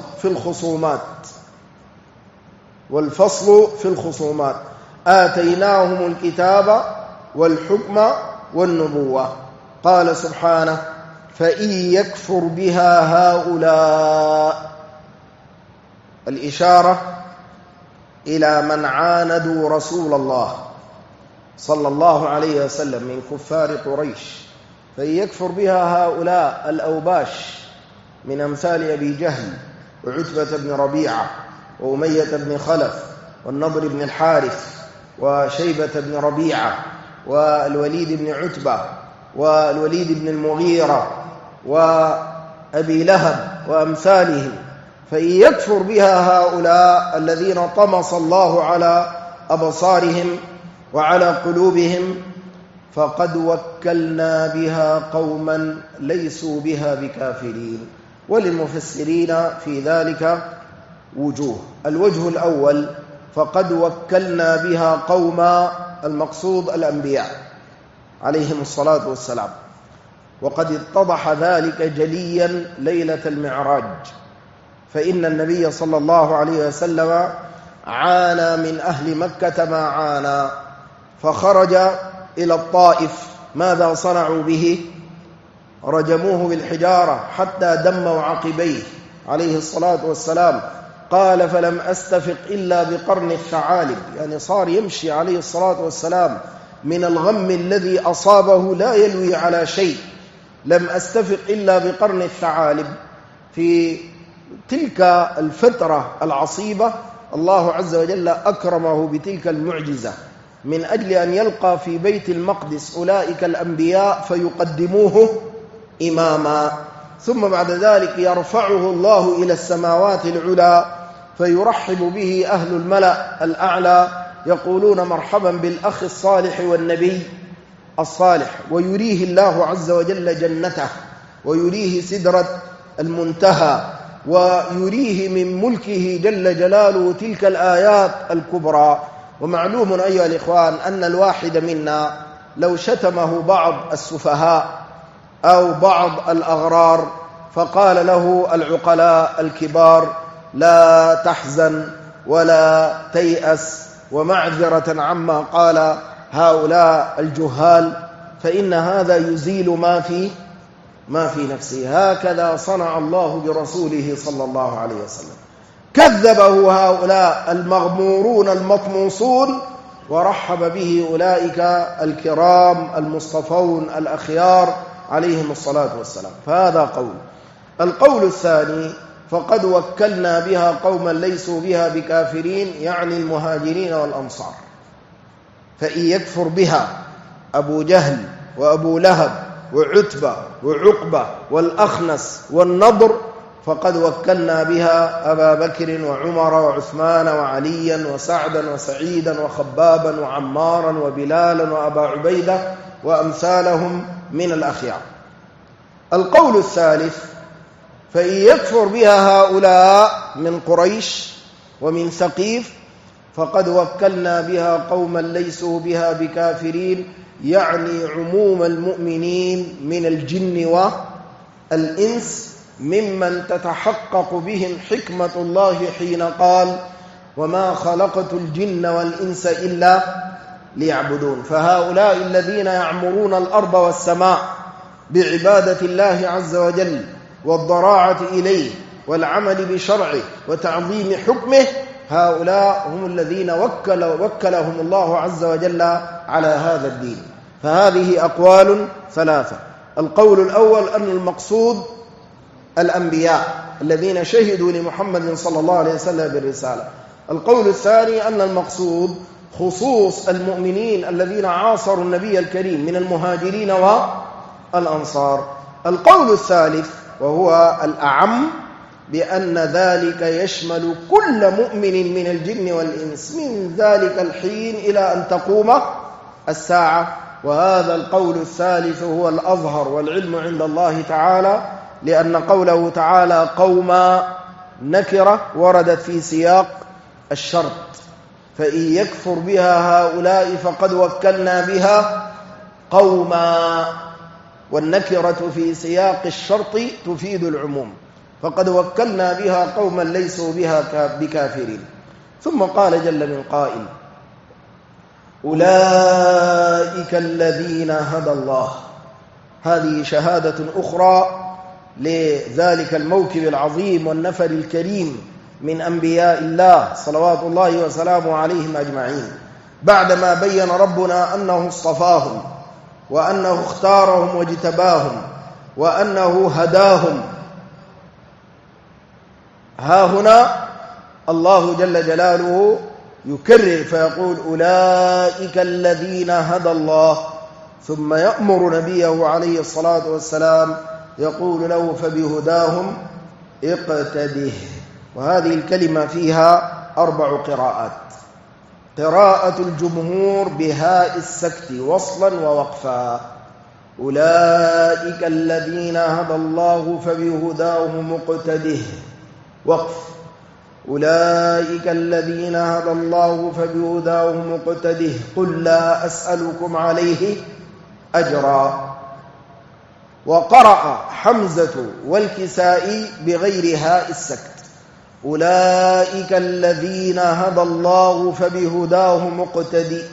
في الخصومات آتيناهم الكتاب والحكم والنبوة. قال سبحانه فإن يكفر بها هؤلاء، الإشارة إلى من عاندوا رسول الله صلى الله عليه وسلم من كفار قريش. فإن يكفر بها هؤلاء الأوباش من أمثال أبي جهل وعتبة بن ربيعة وأمية بن خلف والنضر بن الحارث وشيبة بن ربيعة والوليد بن عتبة والوليد بن المغيرة وأبي لهب وأمثالهم. فإن يكفر بها هؤلاء الذين طمس الله على أبصارهم وعلى قلوبهم فقد وكلنا بها قوما ليسوا بها بكافرين. وللمفسرين في ذلك وجوه. الوجه الأول فقد وكلنا بها قوما، المقصود الأنبياء عليهم الصلاة والسلام، وقد اتضح ذلك جليا ليلة المعراج، فإن النبي صلى الله عليه وسلم عانى من أهل مكة ما عانى، فخرج إلى الطائف. ماذا صنعوا به؟ رجموه بالحجارة حتى دموا عقبيه عليه الصلاة والسلام. قال فلم أستفق إلا بقرن الثعالب، يعني صار يمشي عليه الصلاة والسلام من الغم الذي أصابه لا يلوي على شيء. لم أستفق إلا بقرن الثعالب. في تلك الفترة العصيبة الله عز وجل أكرمه بتلك المعجزة من أجل أن يلقى في بيت المقدس أولئك الأنبياء فيقدموه إماما، ثم بعد ذلك يرفعه الله إلى السماوات العلى فيرحب به أهل الملأ الأعلى، يقولون مرحبا بالأخ الصالح والنبي الصالح، ويريه الله عز وجل جنته، ويريه سدرة المنتهى، ويريه من ملكه جل جلاله تلك الآيات الكبرى. ومعلوم أيها الإخوان أن الواحد منا لو شتمه بعض السفهاء أو بعض الأغرار فقال له العقلاء الكبار لا تحزن ولا تيأس ومعذرة عما قال هؤلاء الجهال، فإن هذا يزيل ما في نفسه. هكذا صنع الله برسوله صلى الله عليه وسلم، كذبه هؤلاء المغمورون المطموسون ورحب به أولئك الكرام المصطفون الأخيار عليهم الصلاة والسلام. فهذا قول. القول الثاني فقد وكلنا بها قوما ليسوا بها بكافرين، يعني المهاجرين والأنصار. فإن يكفر بها أبو جهل وأبو لهب وعتبة وعقبة والأخنس والنضر فقد وكلنا بها أبا بكر وعمر وعثمان وعليا وسعدا وسعيدا وخبابا وعمارا وبلالا وأبا عبيدة وأمثالهم من الأخيار. القول الثالث فإن يكفر بها هؤلاء من قريش ومن ثقيف فقد وكلنا بها قوما ليسوا بها بكافرين، يعني عموم المؤمنين من الجن والإنس ممن تتحقق بهم حكمة الله حين قال وما خلقت الجن والإنس إلا ليعبدون. فهؤلاء الذين يعمرون الأرض والسماء بعبادة الله عز وجل والضراعة إليه والعمل بشرعه وتعظيم حكمه، هؤلاء هم الذين وكلهم الله عز وجل على هذا الدين. فهذه أقوال ثلاثة. القول الأول أن المقصود الأنبياء الذين شهدوا لمحمد صلى الله عليه وسلم بالرسالة. القول الثاني أن المقصود خصوص المؤمنين الذين عاصروا النبي الكريم من المهاجرين والأنصار. القول الثالث وهو الأعم بأن ذلك يشمل كل مؤمن من الجن والإنس من ذلك الحين إلى أن تقوم الساعة. وهذا القول الثالث هو الأظهر والعلم عند الله تعالى، لأن قوله تعالى قوما نكرة وردت في سياق الشرط، فإن يكفر بها هؤلاء فقد وكلنا بها قوما، والنكرة في سياق الشرط تفيد العموم، فقد وكلنا بها قوما ليسوا بها بكافرين. ثم قال جل من قائل أولئك الذين هدى الله. هذه شهادة أخرى لذلك الموكب العظيم والنفر الكريم من أنبياء الله صلوات الله وسلامه عليهم أجمعين، بعدما بين ربنا أنه اصطفاهم وأنه اختارهم واجتباهم وأنه هداهم. ها هنا الله جل جلاله يكرر فيقول أولئك الذين هدى الله، ثم يأمر نبيه عليه الصلاة والسلام يقول له فبهداهم اقتده. وهذه الكلمة فيها 4 قراءات: قراءة الجمهور بهاء السكت وصلا ووقفا، أولئك الذين هدى الله فبهداهم مقتده، وقف، أولئك الذين هدى الله فبهداهم مقتده، قل لا أسألكم عليه أجرا. وقرأ حمزة والكسائي بغير هاء السكت، أولئك الذين هدى الله فبهداه مقتدي،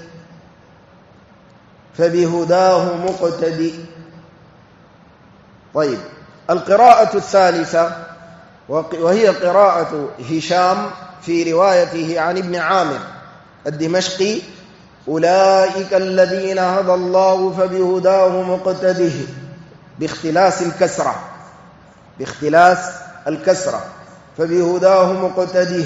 فبهداه مقتدي. طيب، القراءة الثالثة وهي قراءة هشام في روايته عن ابن عامر الدمشقي: أولئك الذين هدى الله فبهداه مقتده، باختلاس الكسرة فبهداه مقتده.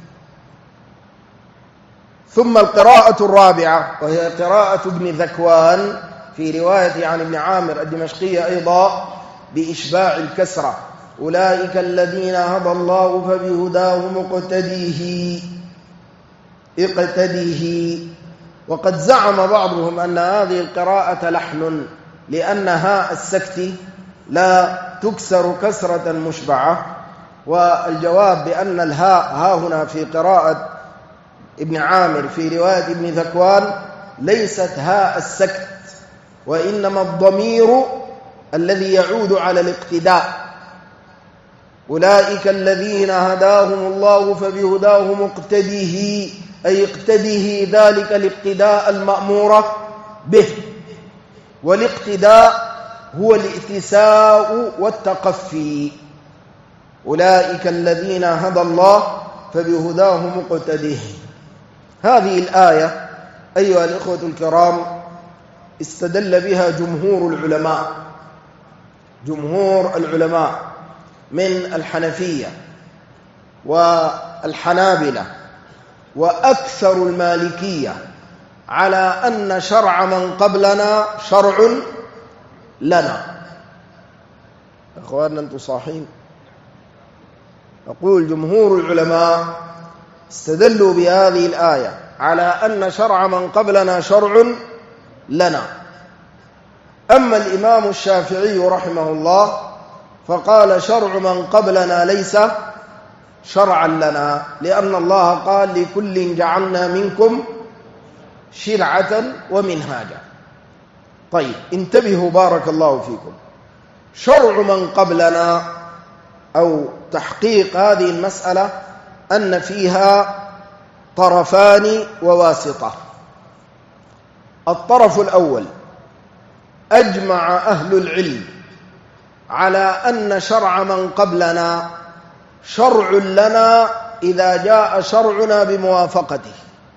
ثم القراءة الرابعة وهي قراءة ابن ذكوان في رواية عن ابن عامر الدمشقي أيضا بإشباع الكسرة: أولئك الذين هدى الله فبهداه اقتديه. وقد زعم بعضهم أن هذه القراءة لحن، لأن هاء السكت لا تكسر كسرة مشبعة، والجواب بأن الهاء ها هنا في قراءة ابن عامر في رواية ابن ذكوان ليست هاء السكت، وإنما الضمير الذي يعود على الاقتداء. أولئك الذين هداهم الله فبهداه مقتديه، أي اقتديه ذلك الاقتداء المأمور به، والاقتداء هو الائتساء والتقفي. أولئك الذين هدى الله فبهداه مقتديه. هذه الآية أيها الإخوة الكرام استدل بها جمهور العلماء من الحنفية والحنابلة وأكثر المالكية على أن شرع من قبلنا شرع لنا. أخواننا أنتم صاحين؟ أقول جمهور العلماء استدلوا بهذه الآية على أن شرع من قبلنا شرع لنا. أما الإمام الشافعي رحمه الله فقال شرع من قبلنا ليس شرعا لنا، لأن الله قال: لكل جعلنا منكم شرعة ومنهاجا. طيب انتبهوا بارك الله فيكم. شرع من قبلنا أو تحقيق هذه المسألة أن فيها طرفان وواسطة. الطرف الأول: أجمع أهل العلم على أن شرع من قبلنا شرع لنا إذا جاء شرعنا بموافقته.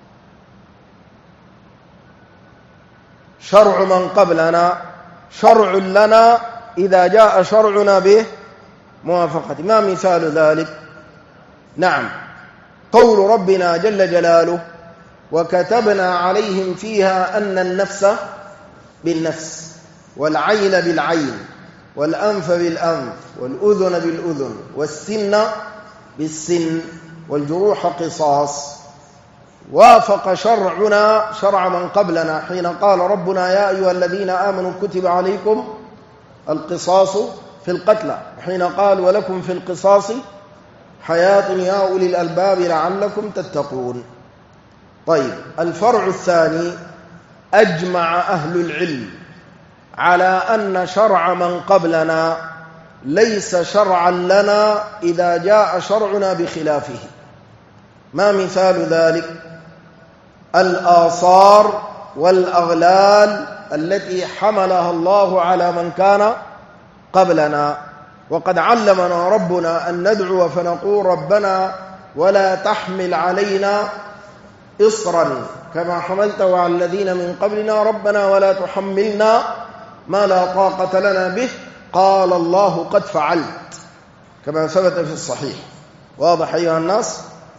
شرع من قبلنا شرع لنا إذا جاء شرعنا بموافقته. ما مثال ذلك؟ نعم، قول ربنا جل جلاله: وكتبنا عليهم فيها أن النفس بالنفس والعين بالعين والأنف بالأنف والأذن بالأذن والسن بالسن والجروح قصاص. وافق شرعنا شرع من قبلنا حين قال ربنا: يا أيها الذين آمنوا كتب عليكم القصاص في القتلى، حين قال: ولكم في القصاص حياة يا أولي الألباب لعلكم تتقون. طيب، الفرع الثاني: أجمع أهل العلم على أن شرع من قبلنا ليس شرعا لنا إذا جاء شرعنا بخلافه. ما مثال ذلك؟ الآثار والأغلال التي حملها الله على من كان قبلنا. وقد علمنا ربنا أن ندعو فنقول: ربنا ولا تحمل علينا إصرا كما حملته على الذين من قبلنا، ربنا ولا تحملنا ما لا طاقة لنا به، قال الله قد فعلت، كما ثبت في الصحيح. واضح أيها الناس؟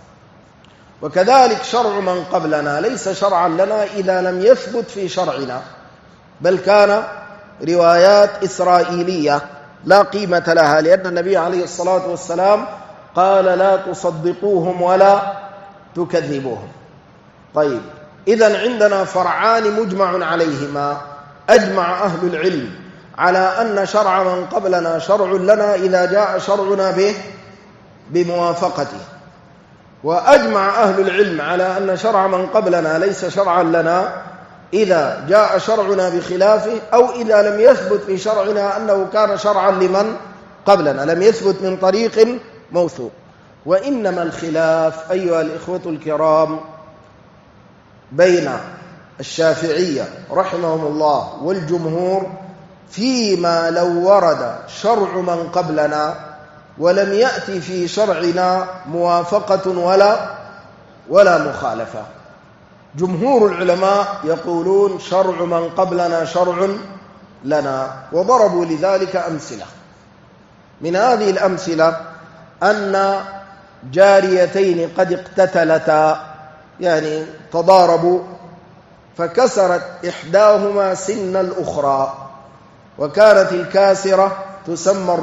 وكذلك شرع من قبلنا ليس شرعا لنا إذا لم يثبت في شرعنا، بل كان روايات إسرائيلية لا قيمة لها، لأن النبي عليه الصلاة والسلام قال: لا تصدقوهم ولا تكذبوهم. طيب، إذن عندنا فرعان مجمع عليهما: أجمع أهل العلم على أن شرع من قبلنا شرع لنا إذا جاء شرعنا به بموافقته، وأجمع أهل العلم على أن شرع من قبلنا ليس شرعا لنا إذا جاء شرعنا بخلافه، أو إذا لم يثبت في شرعنا أنه كان شرعا لمن قبلنا، لم يثبت من طريق موثوق. وإنما الخلاف أيها الإخوة الكرام بين الشافعية رحمهم الله والجمهور فيما لو ورد شرع من قبلنا ولم يأتي في شرعنا موافقة ولا مخالفة. جمهور العلماء يقولون شرع من قبلنا شرع لنا، وضربوا لذلك أمثلة. من هذه الأمثلة أن جاريتين قد اقتتلتا، يعني تضاربوا، فكسرت إحداهما سن الأخرى، وكانت الكاسرة تسمى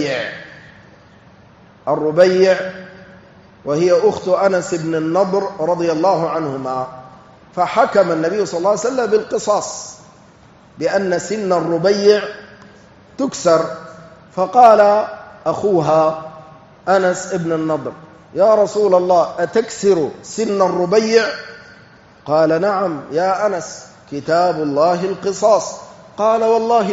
الربيع، وهي أخت أنس بن النضر رضي الله عنهما. فحكم النبي صلى الله عليه وسلم بالقصاص بأن سن الربيع تكسر. فقال أخوها أنس بن النضر: يا رسول الله، أتكسر سن الربيع؟ قال: نعم يا أنس، كتاب الله القصاص. قال: والله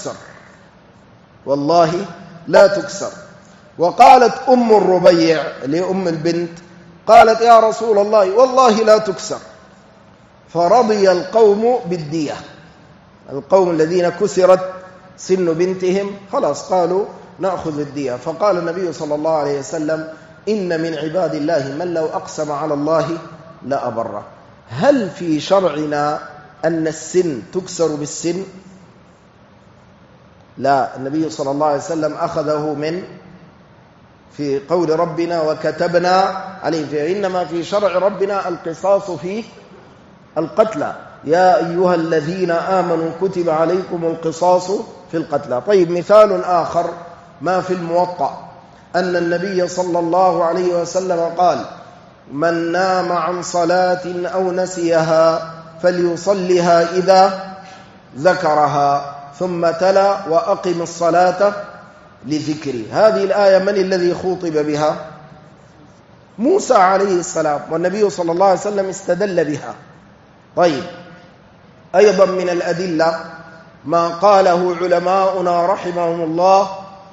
لا تكسر. وقالت أم الربيع لأم البنت، قالت: يا رسول الله، والله لا تكسر. فرضي القوم بالدية، القوم الذين كسرت سن بنتهم خلاص قالوا نأخذ الدية. فقال النبي صلى الله عليه وسلم: إن من عباد الله من لو أقسم على الله لأبره. هل في شرعنا أن السن تكسر بالسن؟ لا، النبي صلى الله عليه وسلم أخذه في قول ربنا وكتبنا عليه، فإنما في شرع ربنا القصاص في القتلى، يا أيها الذين آمنوا كتب عليكم القصاص في القتلى. طيب، مثال آخر ما في الموطأ أن النبي صلى الله عليه وسلم قال: من نام عن صلاة أو نسيها فليصلها إذا ذكرها، ثم تلا: وأقم الصلاة لذكري. هذه الآية من الذي خوطب بها؟ موسى عليه السلام، والنبي صلى الله عليه وسلم استدل بها. طيب، أيضا من الأدلة ما قاله علماؤنا رحمهم الله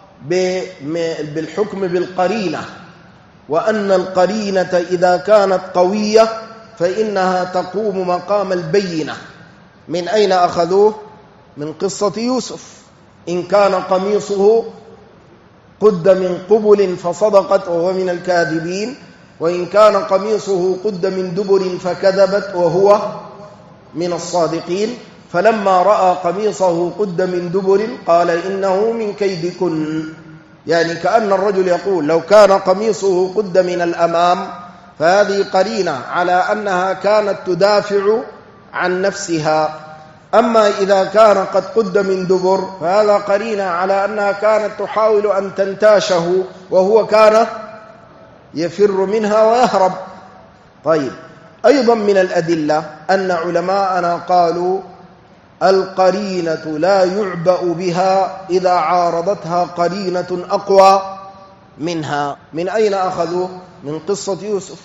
بالحكم بالقرينة، وأن القرينة إذا كانت قوية فإنها تقوم مقام البينة. من أين أخذوه؟ من قصة يوسف: إن كان قميصه قد من قبل فصدقت وهو من الكاذبين، وإن كان قميصه قد من دبر فكذبت وهو من الصادقين. فلما رأى قميصه قد من دبر قال إنه من كيدكن، يعني كأن الرجل يقول لو كان قميصه قد من الأمام فهذه قرينة على أنها كانت تدافع عن نفسها. أما إذا كان قد قد من دبر فهذا قرينة على أنها كانت تحاول أن تنتاشه، وهو كان يفر منها ويهرب. طيب، أيضا من الأدلة أن علماءنا قالوا القرينة لا يعبأ بها إذا عارضتها قرينة أقوى منها. من أين أخذوا؟ من قصة يوسف،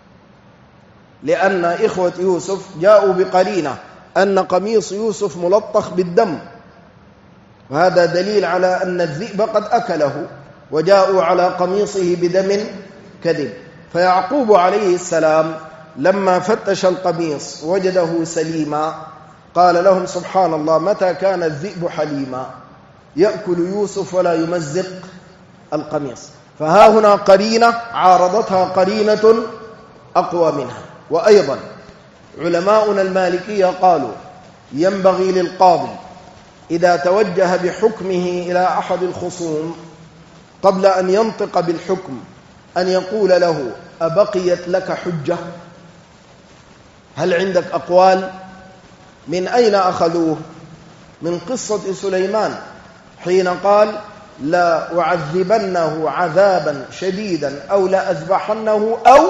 لأن إخوة يوسف جاءوا بقرينة أن قميص يوسف ملطخ بالدم، وهذا دليل على أن الذئب قد أكله، وجاءوا على قميصه بدم كذب. فيعقوب عليه السلام لما فتش القميص وجده سليما قال لهم: سبحان الله، متى كان الذئب حليما يأكل يوسف ولا يمزق القميص. فها هنا قرينة عارضتها قرينة أقوى منها. وأيضا علماؤنا المالكية قالوا ينبغي للقاضي إذا توجه بحكمه إلى أحد الخصوم قبل أن ينطق بالحكم أن يقول له: أبقيت لك حجة؟ هل عندك أقوال؟ من أين أخذوه؟ من قصة سليمان حين قال: لا أعذبنه عذابا شديدا أو لا أذبحنه أو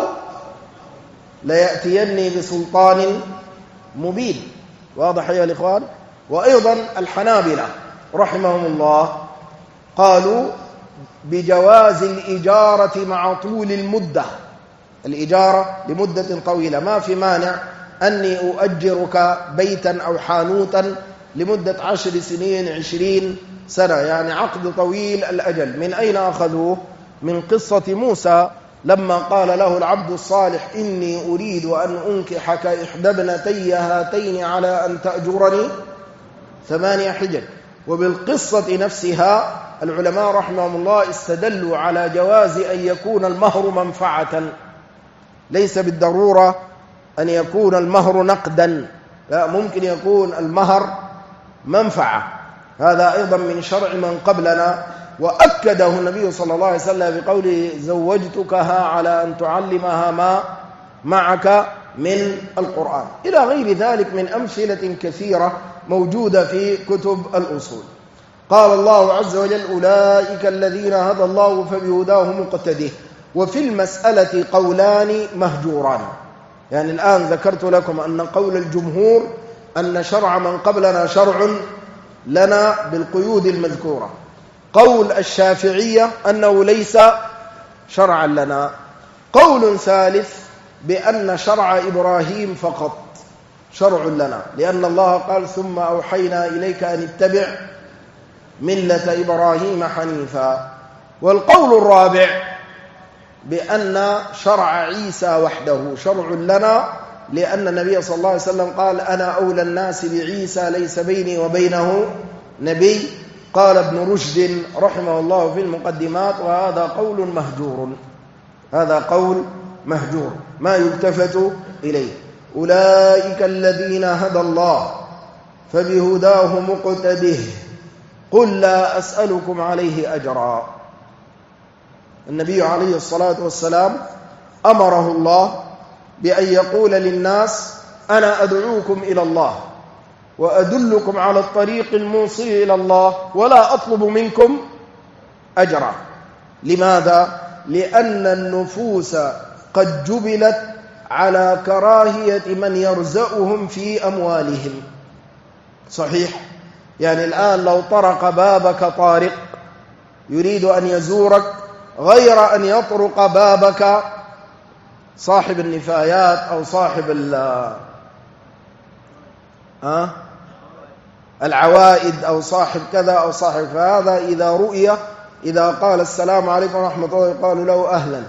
ليأتيني بسلطان مبين. واضح يا الإخوان؟ وأيضا الحنابلة رحمهم الله قالوا بجواز الإجارة مع طول المدة، الإجارة لمدة طويلة، ما في مانع أني أؤجرك بيتا أو حانوتا لمدة 10 سنين 20 سنة، يعني عقد طويل الأجل. من أين أخذوه؟ من قصة موسى لما قال له العبد الصالح: إني أريد أن أنكحك إحدى ابنتي هاتين على أن تأجرني 8 حجج. وبالقصة نفسها العلماء رحمهم الله استدلوا على جواز أن يكون المهر منفعة، ليس بالضرورة أن يكون المهر نقدا، لا، ممكن يكون المهر منفعة. هذا أيضا من شرع من قبلنا، وأكده النبي صلى الله عليه وسلم بقوله زوجتكها على أن تعلمها ما معك من القرآن، إلى غير ذلك من أمثلة كثيرة موجودة في كتب الأصول. قال الله عز وجل أولئك الذين هدى الله فبهداه مقتده. وفي المسألة قولان مهجوران، يعني الآن ذكرت لكم أن قول الجمهور أن شرع من قبلنا شرع لنا بالقيود المذكورة، قول الشافعية أنه ليس شرعا لنا، قول ثالث بأن شرع إبراهيم فقط شرع لنا، لأن الله قال ثم أوحينا إليك أن اتبع ملة إبراهيم حنيفا. والقول الرابع بأن شرع عيسى وحده شرع لنا، لأن النبي صلى الله عليه وسلم قال أنا أولى الناس بعيسى ليس بيني وبينه نبي. قال ابن رشد رحمه الله في المقدمات وهذا قول مهجور، هذا قول مهجور ما يلتفت إليه. أولئك الذين هدى الله فبهداه مقتده قل لا أسألكم عليه أجرا. النبي عليه الصلاة والسلام أمره الله بأن يقول للناس أنا أدعوكم إلى الله وأدلكم على الطريق الموصل إلى الله ولا أطلب منكم أجرا. لماذا؟ لأن النفوس قد جبلت على كراهية من يرزقهم في أموالهم. صحيح، يعني الآن لو طرق بابك طارق يريد أن يزورك غير أن يطرق بابك صاحب النفايات أو صاحب العوائد أو صاحب كذا أو صاحب، فهذا إذا رؤية إذا قال السلام عليكم ورحمة الله يقال له أهلا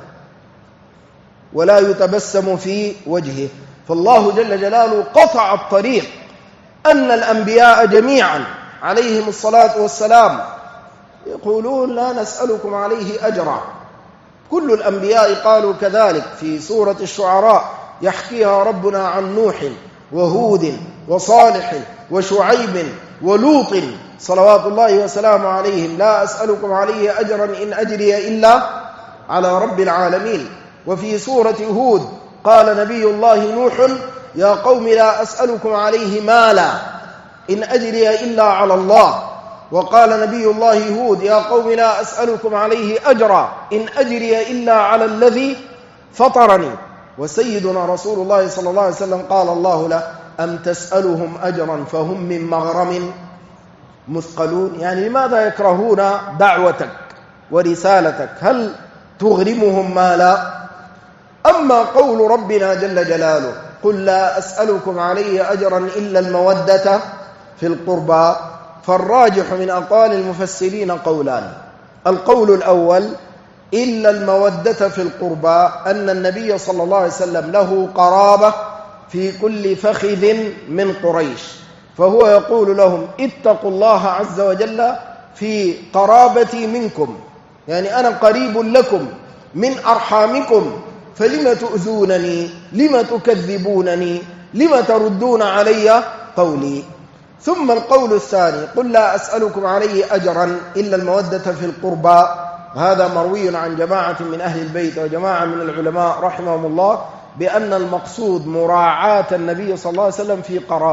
ولا يتبسم في وجهه. فالله جل جلاله قطع الطريق أن الأنبياء جميعا عليهم الصلاة والسلام يقولون لا نسألكم عليه أجرا، كل الأنبياء قالوا كذلك. في سورة الشعراء يحكيها ربنا عن نوح وهود وصالح وشعيب ولوط صلوات الله وسلامه عليهم لا أسألكم عليه أجرا إن أجري إلا على رب العالمين. وفي سورة هود قال نبي الله نوح يا قوم لا أسألكم عليه مالا إن أجري إلا على الله. وقال نبي الله هود يا قوم لا أسألكم عليه أجرا إن أجري إلا على الذي فطرني. وسيدنا رسول الله صلى الله عليه وسلم قال الله له أم تسألهم أجرا فهم من مغرم مثقلون، يعني لماذا يكرهون دعوتك ورسالتك؟ هل تغرمهم مالا؟ أما قول ربنا جل جلاله قل لا أسألكم عليه أجرا إلا المودة في القربى، فالراجح من أقوال المفسرين قولان. القول الأول إلا المودة في القربى أن النبي صلى الله عليه وسلم له قرابة في كل فخذ من قريش، فهو يقول لهم اتقوا الله عز وجل في قرابتي منكم، يعني أنا قريب لكم من أرحامكم، فلم تؤذونني؟ لم تكذبونني؟ لم تردون علي قولي؟ ثم القول الثاني قل لا أسألكم عليه أجرا إلا المودة في القربى، هذا مروي عن جماعة من أهل البيت وجماعة من العلماء رحمهم الله بأن المقصود مراعاة النبي صلى الله عليه وسلم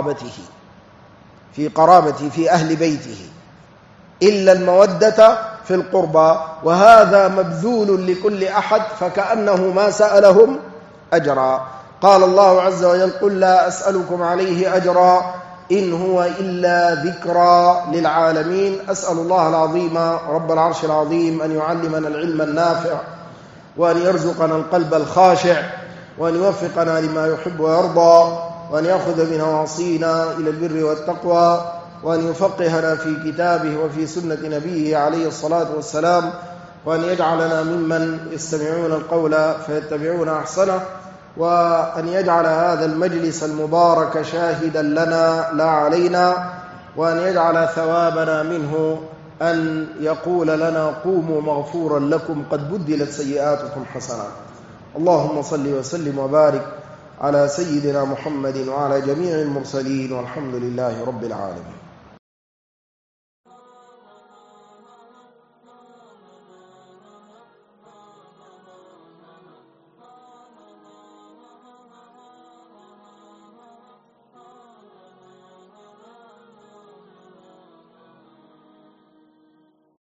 في قرابته في أهل بيته، إلا المودة في القربى، وهذا مبذول لكل أحد فكأنه ما سألهم أجرا. قال الله عز وجل قل لا أسألكم عليه أجرا إن هو إلا ذكرى للعالمين. أسأل الله العظيم رب العرش العظيم أن يعلمنا العلم النافع وأن يرزقنا القلب الخاشع وأن يوفقنا لما يحب ويرضى وأن يأخذ بنواصينا إلى البر والتقوى وأن يفقهنا في كتابه وفي سنة نبيه عليه الصلاة والسلام وأن يجعلنا ممن يستمعون القول فيتبعون أحسنه وأن يجعل هذا المجلس المبارك شاهدا لنا لا علينا وأن يجعل ثوابنا منه أن يقول لنا قوموا مغفورا لكم قد بدلت سيئاتكم حسنات. اللهم صل وسلم وبارك على سيدنا محمد وعلى جميع المرسلين، والحمد لله رب العالمين.